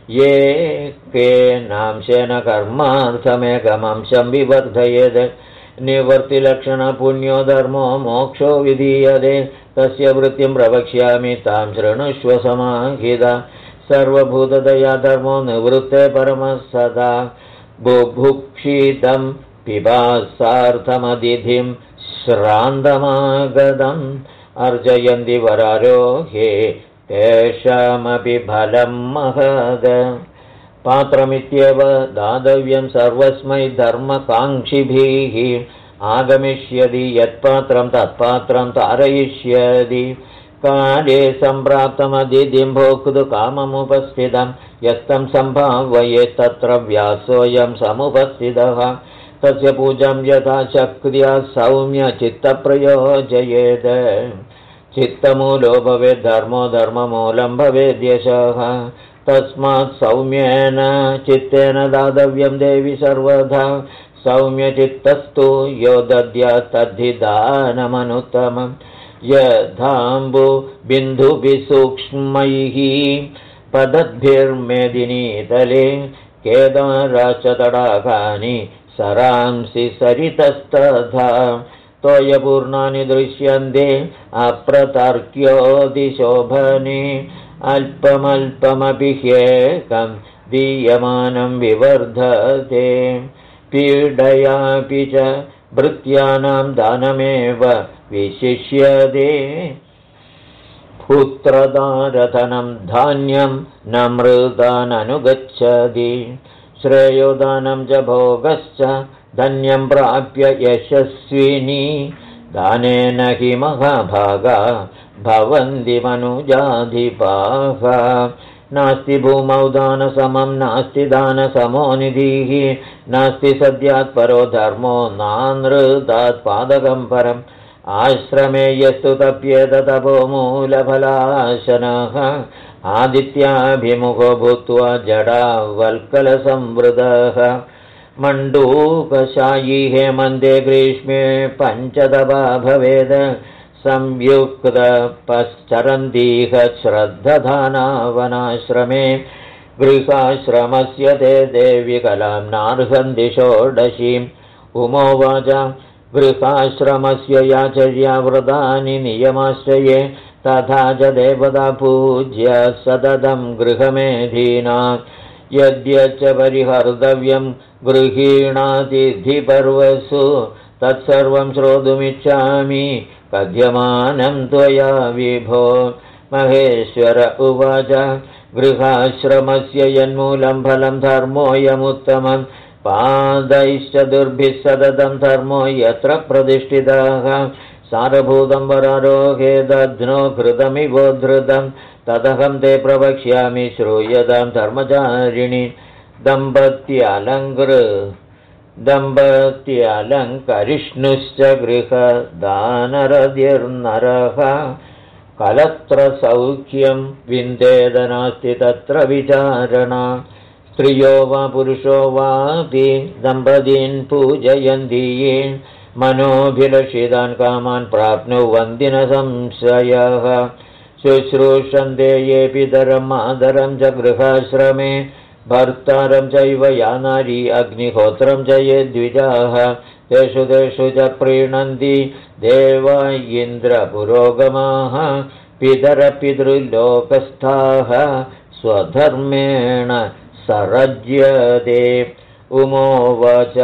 एकेनांशेन कर्मार्थमेकमंशं विवर्धयेत् निवर्तिलक्षणपुण्यो धर्मो मोक्षो विधीयते तस्य वृत्तिं प्रवक्ष्यामि तां शृणुष्व समाहिता सर्वभूतदया धर्मो निवृत्ते परमः सदा बुभुक्षितं पिपासार्थमतिथिं श्रान्तमागतम् अर्जयन्ति वरारोहे तेषामपि फलं महद पात्रमित्येव दातव्यं सर्वस्मै धर्मकाङ्क्षिभिः आगमिष्यति यत्पात्रं तत्पात्रं तारयिष्यति काले सम्प्राप्तमतिथिं भोक्तुकाममुपस्थितं यस्तं सम्भावयेत् तत्र व्यासोऽयं समुपस्थितः तस्य पूजां यथा शक्त्या सौम्यचित्तप्रयोजयेत् चित्तमूलो भवेत् धर्मो धर्ममूलं भवेद्यशः तस्मात् सौम्येन चित्तेन दातव्यं देवि सर्वदा सौम्यचित्तस्तु यो दद्यात् तद्धि दानमनुत्तमम् यथाम्बु बिन्दुभिः सूक्ष्मैः पदद्भिर्मेदिनीतले केदाराश्च तडागानि सरांसि सरितस्तथा तोयपूर्णानि दृश्यन्ते अप्रतर्क्योदिशोभने अल्पमल्पमपि ह्येकं दीयमानं विवर्धते पीडयापि च भृत्यानां दानमेव विशिष्यते पुत्रदारधनं धान्यं न मृदाननुगच्छति श्रेयोदानं च भोगश्च धन्यं प्राप्य यशस्विनी दानेन हि महाभागा भवन्ति मनुजाधिपाः नास्ति भूमौ दानसमं नास्ति दानसमो निधिः नास्ति सद्यात् परो धर्मो नानृतात् पादकं परम् आश्रमे यस्तु तप्येत तपो मूलफलाशनः आदित्याभिमुखो भूत्वा जडावल्कलसंवृतः मण्डूकशायी हेमन्ते ग्रीष्मे पञ्चतपा भवेद संयुक्तपश्चरन्तीह श्रद्धधानावनाश्रमे गृहाश्रमस्य ते देवि कलां नार्हन्ति षोडशीम् उमोवाच गृहाश्रमस्य याचर्या व्रतानि नियमाश्रये तथा च देवता पूज्य सततं गृहमेधीना यद्यच्च परिहर्तव्यं गृहीणातिथिपर्वसु तत्सर्वं श्रोतुमिच्छामि कथ्यमानं त्वया विभो महेश्वर उवाच गृहाश्रमस्य यन्मूलं फलं धर्मोऽयमुत्तमं पादैश्च दुर्भिः सततं धर्मो यत्र प्रतिष्ठिताः सारभूतं वरारोहे दध्नो घृतमिवोद्धृतं तदहं ते प्रवक्ष्यामि श्रूयतां धर्मचारिणि दम्पत्यलङ्करिष्णुश्च गृहदानरतिर्नरः कलत्रसौख्यं विन्देद नास्ति तत्र विचारणा स्त्रियो वा पुरुषो वापि दम्पतीन् पूजयन्ति ये मनोभिलषितान् कामान् प्राप्नुवन्ति न संशयः शुश्रूषन्ते ये पितरं मातरं च गृहाश्रमे भर्तारं चैव या नारी अग्निहोत्रं च ये द्विजाः तेषु तेषु च प्रीणन्ति देवा इन्द्रपुरोगमाः पितरपितृलोकस्थाः स्वधर्मेण सरज्यते उमोवाच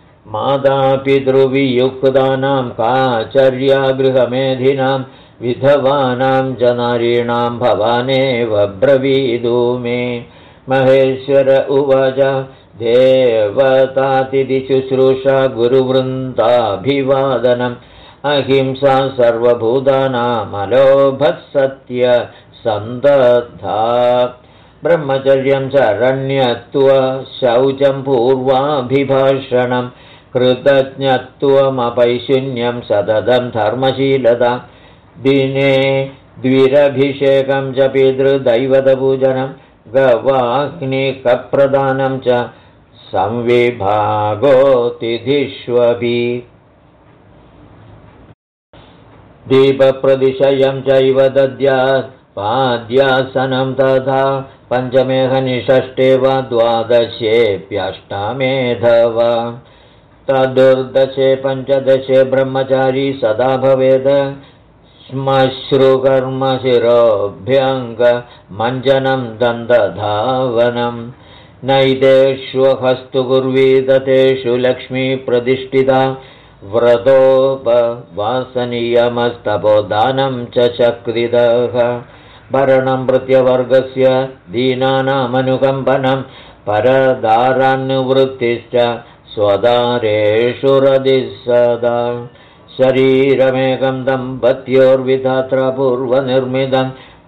मातापितृवियुक्तानां काचर्या गृहमेधिनां विधवानां च नारीणां भवानेव ब्रवीदु मे महेश्वर उवाच देवतातिथिशुश्रूषा गुरुवृन्दाभिवादनम् अहिंसा सर्वभूतानामलोभत्सत्य सन्दधा ब्रह्मचर्यं शरण्यत्व शौचं पूर्वाभिभाषणं कृतज्ञत्वमपैशून्यं सततं धर्मशीलता दिने द्विरभिषेकं च पितृदैवतपूजनं गवाग्निकप्रदानं च संविभागोतिथिष्वपि दीपप्रदिशयं चैव दद्यात् पाद्यासनं तथा पञ्चमे षष्ठे वा द्वादशेऽप्यष्टमेधवा तदुर्दशे पञ्चदशे ब्रह्मचारी सदा भवेद श्मश्रुकर्मशिरोभ्यङ्गमञ्जनं दन्तधावनं नैतेष्वहस्तु कुर्वीत तेषु लक्ष्मीप्रतिष्ठिता व्रतोपवासनीयमस्तपोदानं च शक्तिदः भरणं भृत्यवर्गस्य दीनानामनुकम्पनं परदारान्निवृत्तिश्च स्वदारेषु रदिः सदा शरीरमेकं दम्पत्योर्विधात्रा पूर्वनिर्मितं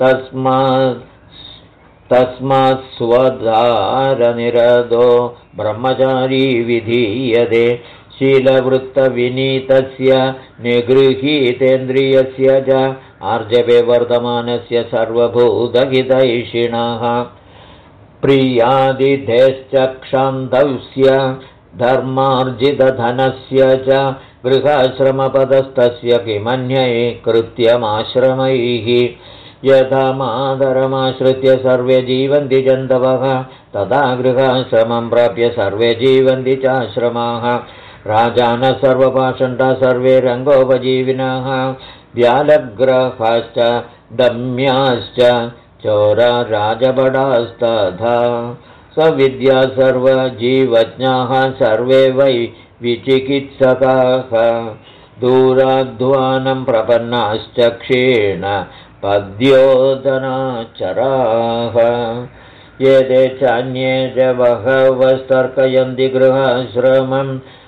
तस्मात् स्वदारनिरतो ब्रह्मचारी विधीयते शीलवृत्तविनीतस्य निगृहीतेन्द्रियस्य च आर्जवे वर्धमानस्य सर्वभूतहितैषिणः प्रियादिधेश्च क्षान्तस्य धर्मार्जितधनस्य च गृहाश्रमपदस्तस्य किमन्यै कृत्यमाश्रमैः यथा मातरमाश्रित्य सर्वे जीवन्ति जन्तवः तदा गृहाश्रमं प्राप्य सर्वे जीवन्ति चाश्रमाः राजानः सर्वपाषण्डा सर्वे रङ्गोपजीविनः व्यालग्रहाश्च दम्याश्च चोरा राजबडास्तथा सविद्या सर्वजीवज्ञाः सर्वे वै विचिकित्सकाः दूराध्वानं प्रपन्नाश्च क्षीण पद्योदनाचराः एते चान्ये च बहवस्तर्कयन्ति गृहाश्रमं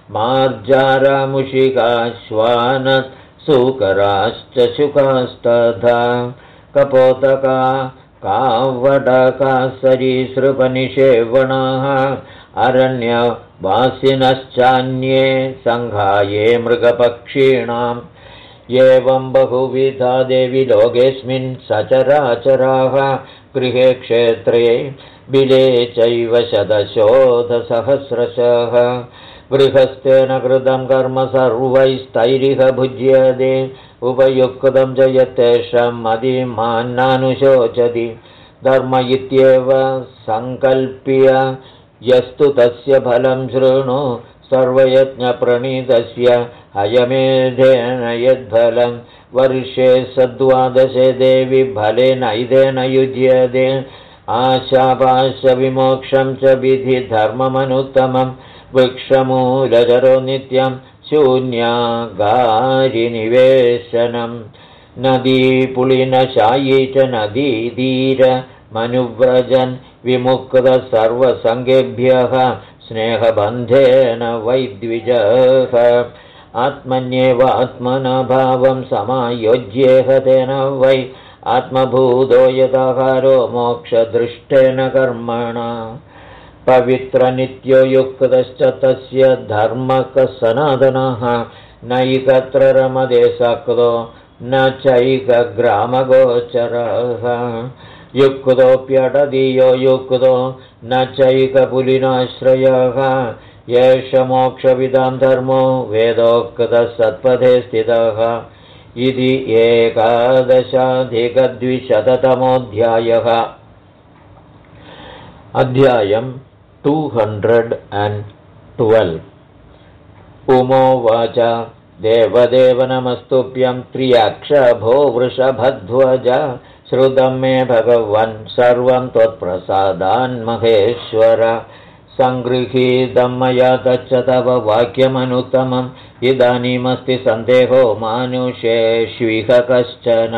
मार्जारमुषिकाश्वानः सूकराश्च शुकास्तथा कपोतका कावडका सरीसृपनिषेवणाः अरण्यवासिनश्चान्ये सङ्घाये मृगपक्षीणाम् एवं बहुविधा देवी लोकेऽस्मिन् सचराचराः गृहे क्षेत्रे बिले चैव शतशोधसहस्रशः गृहस्थेन कृतं कर्म सर्वैस्तैरिह भुज्यते उपयुक्तं च यत्तेषां मदिमान्नानुशोचति धर्म इत्येव सङ्कल्प्य यस्तु तस्य फलं शृणु सर्वयज्ञप्रणीतस्य अयमेधेन यद्फलं वर्षे सद्वादशे देवि फलेनैधेन युज्यते आशापाशविमोक्षं च विधिधर्ममनुत्तमं वृक्षमूलचरो नित्यं शून्यागारिनिवेशनं नदीपुलिनशायी च नदीतीरमनुव्रजन् विमुक्तः सर्वसङ्गेभ्यः स्नेहबन्धेन वैद्विजः आत्मन्येव आत्मना भावं समायोज्येह तेन वै आत्मभूतो यदाहारो मोक्षदृष्टेन कर्मणा पवित्रनित्यो युक्तश्च तस्य धर्मकः सनातनः नैकत्र रमते सक्तो न चैकग्रामगोचरः युक्तोऽप्यटदीयो युक्तो न चैकपुलिनाश्रयः एष मोक्षविदां धर्मो वेदोक्तः सत्पथे स्थितः इति 11अधिकद्विशततमोऽध्यायः। अध्यायं 212। उमोवाच देवदेव नमस्तुभ्यं त्र्यक्षभो वृषभध्वज श्रुतं मे भगवन् सर्वं त्वत्प्रसादान्महेश्वर सङ्गृहीतं मया तच्च तव वाक्यमनुत्तमम् इदानीमस्ति सन्देहो मानुषेष्विह कश्चन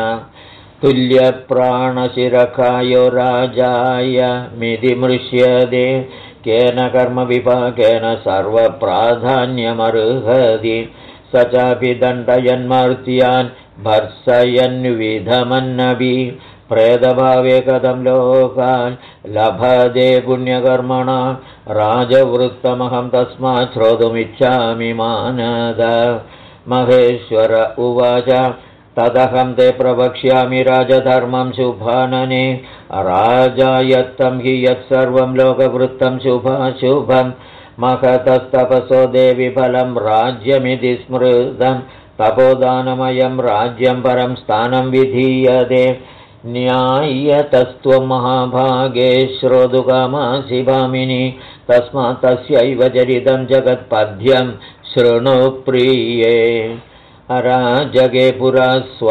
तुल्यप्राणशिरकायो राजाय मिति मृष्यते केन कर्मविपाकेन सर्वप्राधान्यमर्हति स चापि दण्डयन्मर्त्यान् भर्त्सयन्विधमन्नपि प्रेतभावे कथं लोकान् लभते पुण्यकर्मणा राजवृत्तमहं तस्मात् श्रोतुमिच्छामि मानद। महेश्वर उवाच तदहं ते प्रवक्ष्यामि राजधर्मं शुभानने राजायत्तं हि यत्सर्वं लोकवृत्तं शुभाशुभं महतस्तपसो देवि फलं राज्यमिति स्मृतं तपोदानमयं राज्यं परं स्थानं विधीयते न्याय्यतस्त्वं महाभागे श्रोतुकामासि भामिनि तस्मात् तस्यैव चरितं जगत्पद्यं शृणु प्रिये अराजगे पुरा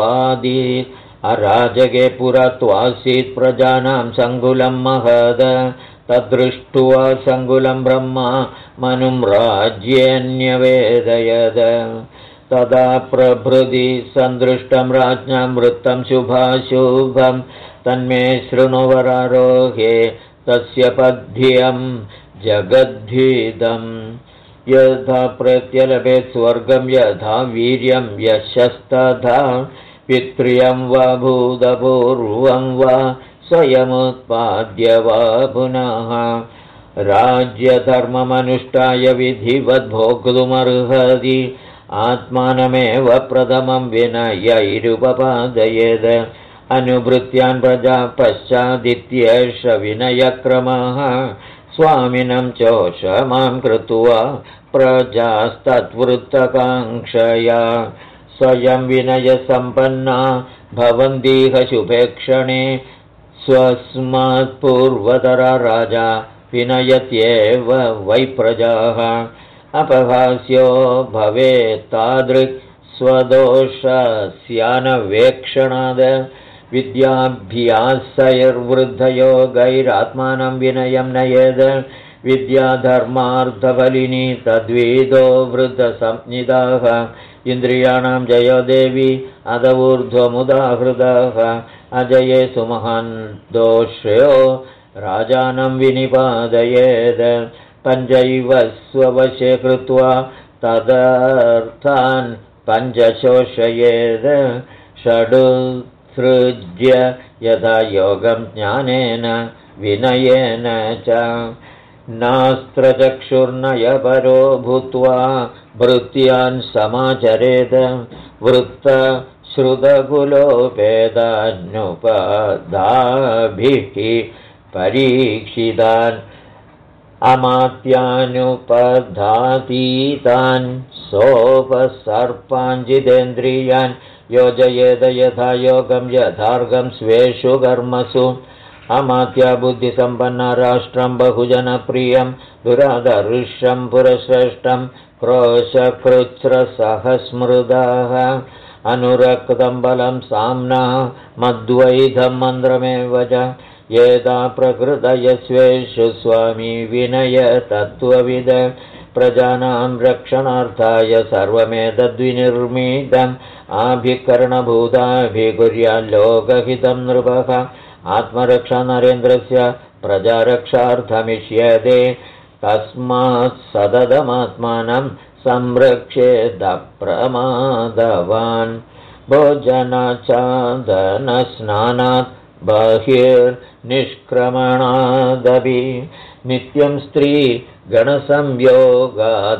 त्वासीत् प्रजानां सङ्कुलं महद तद्दृष्ट्वा सङ्कुलं ब्रह्मा मनुं राज्येऽन्यवेदयद तदा प्रभृति सन्दृष्टं राज्ञां वृत्तं शुभाशुभं तन्मे शृणुवरारोहे तस्य पद्यं जगद्धिदम् यथा प्रत्यलभेत् स्वर्गं यथा वीर्यं यशस्तथा पित्र्यं वा भूतपूर्वं वा स्वयमुत्पाद्य वा पुनः राज्यधर्ममनुष्ठाय विधिवद् भोक्तुमर्हति आत्मानमेव प्रथमं विनयैरुपपादयेत् अनुभृत्यान् प्रजा पश्चादित्येष विनयक्रमः स्वामिनं चोषमां कृत्वा प्रजास्तत्वृत्तकाङ्क्षया स्वयं विनयसम्पन्ना भवन्तीह शुभेक्षणे स्वस्मात्पूर्वतरा राजा विनयत्येव वै प्रजाः अपहास्यो भवेत्तादृक् स्वदोषस्यानवेक्षणाद विद्याभ्यासैर्वृद्धयोगैरात्मानं विनयं नयेद विद्याधर्मार्थफलिनी तद्विदो वृद्धसंज्ञिताः इन्द्रियाणां जयो देवी अदऊर्ध्वमुदाहृताः अजये सुमहान् दोषो राजानं विनिपादयेद पञ्चैव स्ववशे कृत्वा तदर्थान् पञ्चशोषयेद षडुत्सृज्य यथा योगं ज्ञानेन विनयेन च नास्त्रचक्षुर्नयपरो भूत्वा भृत्यान् समाचरेद वृत्तश्रुतकुलोपेदान्युपदाभिः परीक्षितान् अमात्यानुपधातीतान् सोपसर्पाञ्जितेन्द्रियान् योजयेद यथा योगं यथार्घं स्वेषु कर्मसु अमात्या बुद्धिसम्पन्ना राष्ट्रं बहुजनप्रियं दुरादर्शं पुरश्रेष्ठं क्रोशकृच्छ्रसहस्मृदाः अनुरक्तं बलं साम्ना मद्वैधं मन्त्रमेव च येदा प्रकृतयस्वेषु स्वामी विनय तत्त्वविद प्रजानां रक्षणार्थाय सर्वमेतद्विनिर्मितम् आभिकरणभूताभिकुर्याल्लोकहितं नृपः आत्मरक्षा नरेन्द्रस्य प्रजारक्षार्थमिष्यते तस्मात् सततमात्मानं संरक्षेदप्रमादवान् भोजनाचादनस्नानात् बहिर्निष्क्रमणादपि नित्यं स्त्रीगणसंयोगात्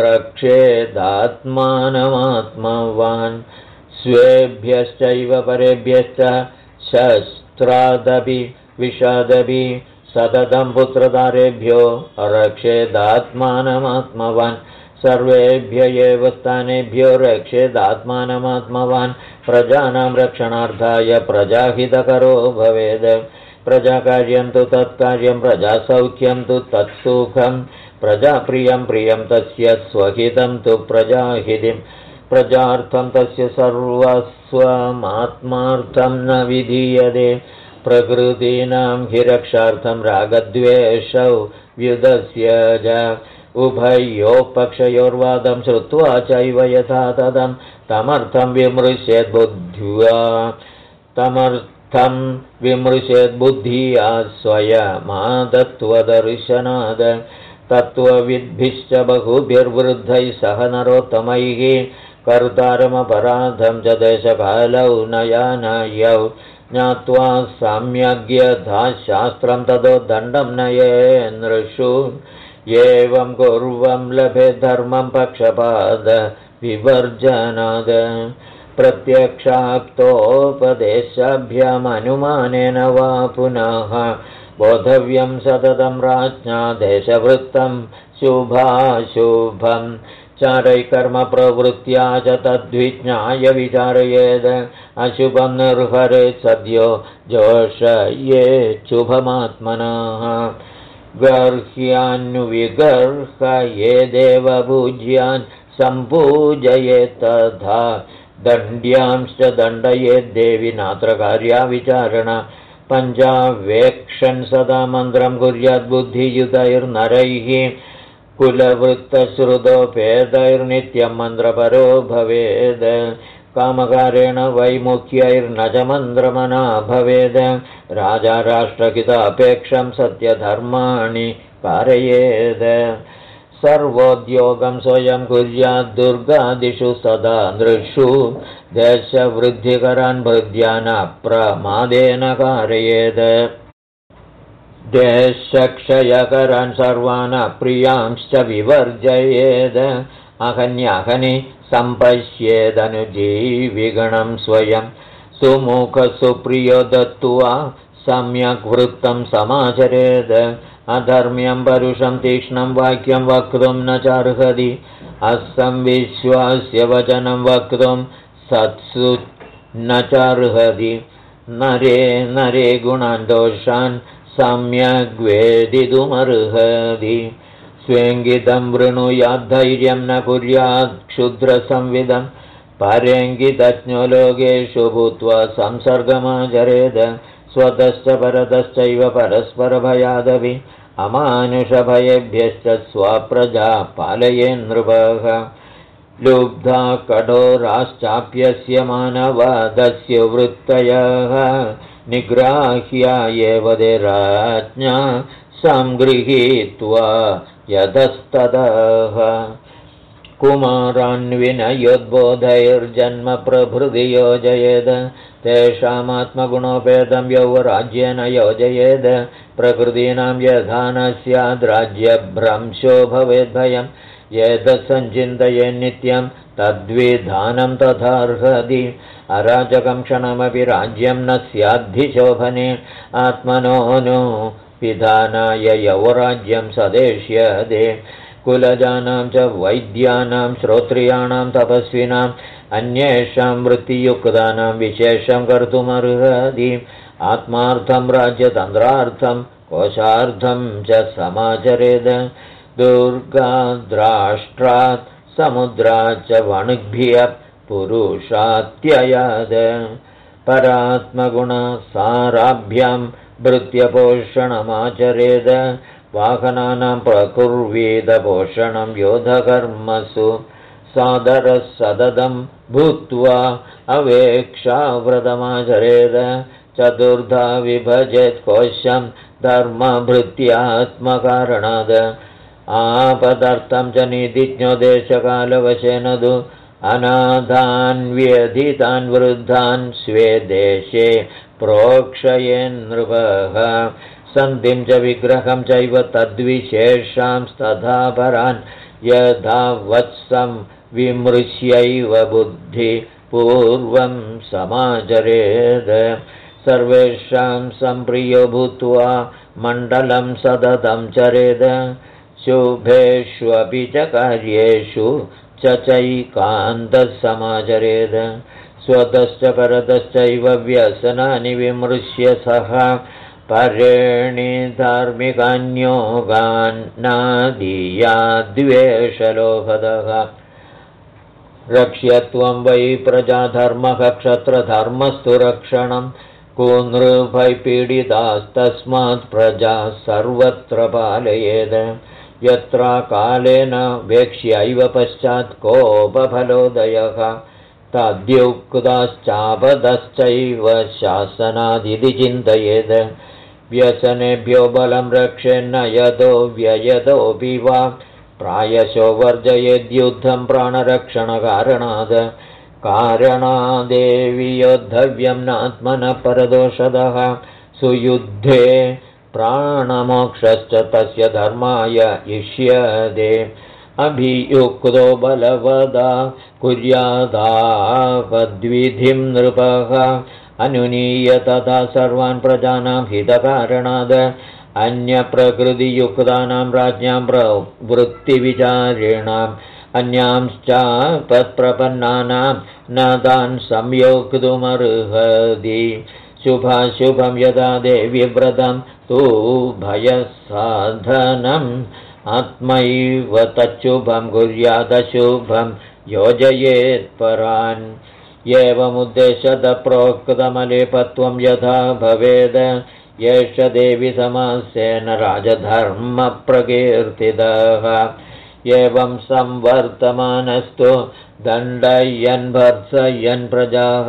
द्रक्ष्येदात्मानमात्मवान् स्वेभ्यश्चैव परेभ्यश्च शस्त्रादपि विषादपि सततं पुत्रधारेभ्यो रक्षेदात्मानमात्मवान् सर्वेभ्य एव स्थानेभ्यो रक्षेदात्मानमात्मवान् प्रजानां रक्षणार्थाय प्रजाहितकरो भवेत् प्रजाकार्यं तु तत्कार्यं प्रजासौख्यं तु तत्सुखं प्रजाप्रियं प्रियं तस्य स्वहितं तु प्रजाहितिं प्रजार्थं तस्य सर्वस्वमात्मार्थं न विधीयते प्रकृतीनां हि रक्षार्थं रागद्वेषौ व्युदस्य च उभयोः पक्षयोर्वादं श्रुत्वा चैव यथा तदं तमर्थं विमृशेद्बुद्धिया स्वयमादत्वदर्शनाद तत्त्वविद्भिश्च बहुभिर्वृद्धैः सह नरोत्तमैः कर्तारमपराधं च देशकालौ नयानयौ ज्ञात्वा सम्यग्यथा शास्त्रं ततो दण्डं नयेन्नृषु एवं कुर्वं लभे धर्मं पक्षपाद विवर्जनाद प्रत्यक्षाप्तोपदेशाभ्यामनुमानेन वा पुनः बोधव्यं सततं राज्ञा देशवृत्तं शुभाशुभं चारैकर्मप्रवृत्त्या च तद्विज्ञाय विचारयेद् अशुभं निर्हरेत् सद्यो जोषयेत् शुभमात्मनः गर्ह्यान्विगर्हयेदेव पूज्यान् सम्पूजयेत् तथा दण्ड्यांश्च दण्डयेद्देवि नात्र कार्या विचारणा पञ्चावेक्षन् सदा मन्त्रं कुर्याद्बुद्धियुतैर्नरैः कुलवृत्तश्रुतोपेदैर्नित्यं मन्त्रपरो भवेद् कामकारेण वैमुख्यैर्न च मन्त्रमना भवेद् राजा राष्ट्रहितापेक्षं सत्यधर्माणि कारयेद् सर्वोद्योगं स्वयं कुर्याद्दुर्गादिषु सदा नृषु देशवृद्धिकरान् भृद्यान् अप्रमादेन कारयेद् देशक्षयकरान् सर्वान् अप्रियांश्च विवर्जयेद् अहन्यहनि सम्पश्येदनुजीविगणं स्वयं सुमुखसुप्रियो दत्त्वा सम्यक् वृत्तं समाचरेद् अधर्म्यं परुषं तीक्ष्णं वाक्यं वक्तुं न चार्हति असंविश्वास्य वचनं वक्तुं सत्सु न चार्हति नरे नरे गुणान् दोषान् सम्यग्वेदितुमर्हति स्वेङ्गितं वृणुयाद्धैर्यं न कुर्यात् क्षुद्रसंविदं परेङ्गितज्ञो लोकेषु भूत्वा संसर्गमाचरेद स्वतश्च परतश्चैव परस्परभयादपि अमानुषभयेभ्यश्च स्वप्रजा पालयेन्नृपः लुब्धा कठोराश्चाप्यस्य मानवादस्य वृत्तयः निग्राह्या एव ते राज्ञा संगृहीत्वा यतस्ततः कुमारान्विनयोद्बोधैर्जन्म प्रभृति योजयेद् तेषामात्मगुणोपेतं यौवराज्येन योजयेद् प्रकृतीनां यथा न स्याद्राज्यभ्रंशो भवेद्भयं एतत्सञ्चिन्तयेन्नित्यं तद्विधानं तथार्हति अराजकं क्षणमपि राज्यं न स्याद्धिशोभने आत्मनो नो विधानाय यौवराज्यं सदेष्यते कुलजानां च वैद्यानां श्रोत्रियाणां तपस्विनाम् अन्येषां वृत्तियुक्तानां विशेषं कर्तुमर्हति आत्मार्थं राज्यतन्त्रार्थं कोशार्थं च समाचरेद दुर्गाद्राष्ट्रात् समुद्रात् च वणिभ्यः पुरुषात्ययाद परात्मगुणसाराभ्यां भृत्यपोषणमाचरेद वाहनानां प्रकुर्वीदपोषणं योधकर्मसु सादरः सततं भूत्वा अवेक्षाव्रतमाचरेद चतुर्धा विभजेत् कोशं धर्मभृत्यात्मकारणात् आपदर्थं च नीतिज्ञो देशकालवशेन तु अनाथान् व्यधितान् वृद्धान् स्वे देशे प्रोक्षयेन्नृपः सन्धिं च विग्रहं चैव तद्विशेषांस्तथा परान् यथा वत्सं विमृश्यैव बुद्धि पूर्वं समाचरेत् सर्वेषां सम्प्रियो भूत्वा मण्डलं सततं चरेद शुभेष्वपि च कार्येषु चैकान्तः समाचरेद स्वतश्च परतश्चैव व्यसनानि विमृश्य सः परेणि धार्मिकान्योगान् नादीयाद्वेषलोभदः रक्ष्यत्वं वै प्रजाधर्मः क्षत्रधर्मस्तु रक्षणं कुनृभै पीडितास्तस्मात् प्रजा सर्वत्र पालयेद यत्र कालेन वेक्ष्यैव पश्चात् कोपफलोदयः तद्युक्ताश्चापदश्चैव शासनादिति चिन्तयेद व्यसनेभ्यो बलं रक्षेन्न यतो व्ययतोऽपि वा प्रायशो वर्जयेद्युद्धं प्राणरक्षणकारणात् कारणादेवि योद्धव्यं नात्मनः परदोषदः सुयुद्धे प्राणमोक्षश्च तस्य धर्माय इष्यते अभियुक्तो बलवदा कुर्यादापद्विधिं नृपः अनुनीय तथा सर्वान् प्रजानां हितकारणात् अन्यप्रकृतियुक्तानां राज्ञां प्रवृत्तिविचारिणाम् अन्यांश्चापत्प्रपन्नानां न तान् संयोक्तुमर्हति शुभाशुभं यदा देवी व्रतं तु भयसाधनम् आत्मैव तच्छुभं कुर्यादशुभं योजयेत्परान् एवमुद्देश्यतप्रोक्तमलेपत्वं यथा भवेद एष देवी समासेन राजधर्मप्रकीर्तितः एवं संवर्तमानस्तु दण्डयन् भर्त्सयन् प्रजाः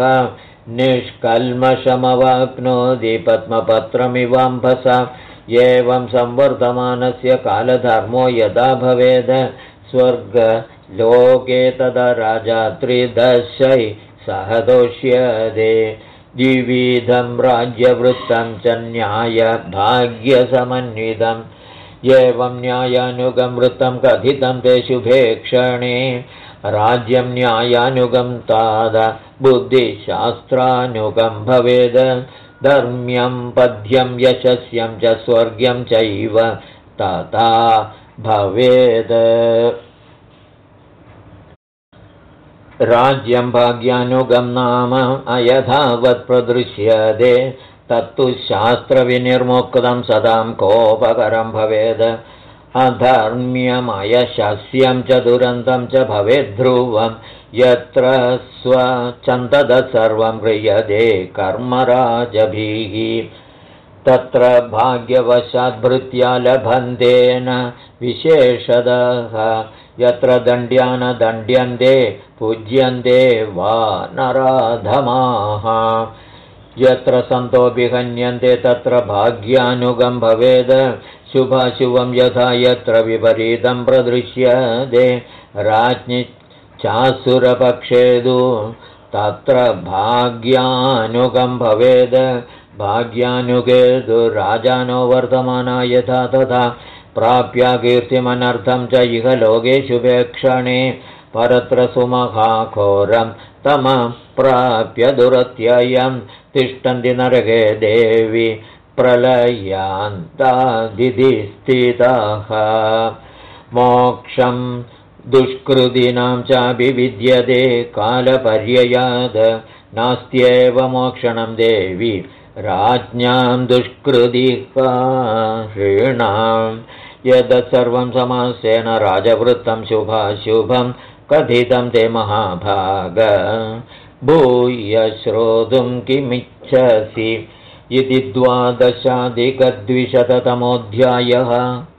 निष्कल्मषमवाप्नोति पद्मपत्रमिवाम्भसा एवं संवर्तमानस्य कालधर्मो यदा भवेद स्वर्गलोके तदा राजा त्रिदशै सह दोष्यते द्विविधं राज्यवृत्तं च न्यायभाग्यसमन्वितम् एवं न्यायानुगं वृत्तं कथितं ते शुभे क्षणे राज्यं न्यायानुगं ताद बुद्धिशास्त्रानुगं भवेद धर्म्यं पद्यं यशस्यं च स्वर्ग्यं चैव तथा भवेद राज्यं भाग्यानुगं नाम अयथावत् प्रदृश्यते तत्तु शास्त्रविनिर्मुक्तं सदां कोपकरं भवेद अधर्म्यमयशस्यं च दुरन्तं च भवेद्ध्रुवं यत्र स्वचन्तद सर्वं क्रियते कर्मराजभिः तत्र भाग्यवशाद्भृत्या लभन्तेन विशेषतः यत्र दण्ड्यान दण्ड्यन्ते पूज्यन्ते वा नराधमाः यत्र सन्तोऽपि हन्यन्ते तत्र भाग्यानुगं भवेद शुभाशुभं यथा यत्र विपरीतं प्रदृश्यते राज्ञि चासुरपक्षेदु तत्र भाग्यानुगं भवेद भाग्यानुगेदु राजानो वर्तमाना यथा तथा प्राप्य कीर्तिमनर्थं च इह लोके शुभेक्षणे परत्र सुमहाघोरं तमः प्राप्य दुरत्ययं तिष्ठन्ति नरके देवी प्रलयान्तादिति स्थिताः मोक्षं दुष्कृतीनां चाभिविद्यते कालपर्ययात् नास्त्येव मोक्षणं देवी राज्ञां दुष्कृतिकारिणां यद् सर्वं समासेन राजवृत्तं शुभाशुभं कथितं ते महाभाग भूय श्रोतुं किमिच्छसि इति 12अधिकद्विशततमोऽध्यायः।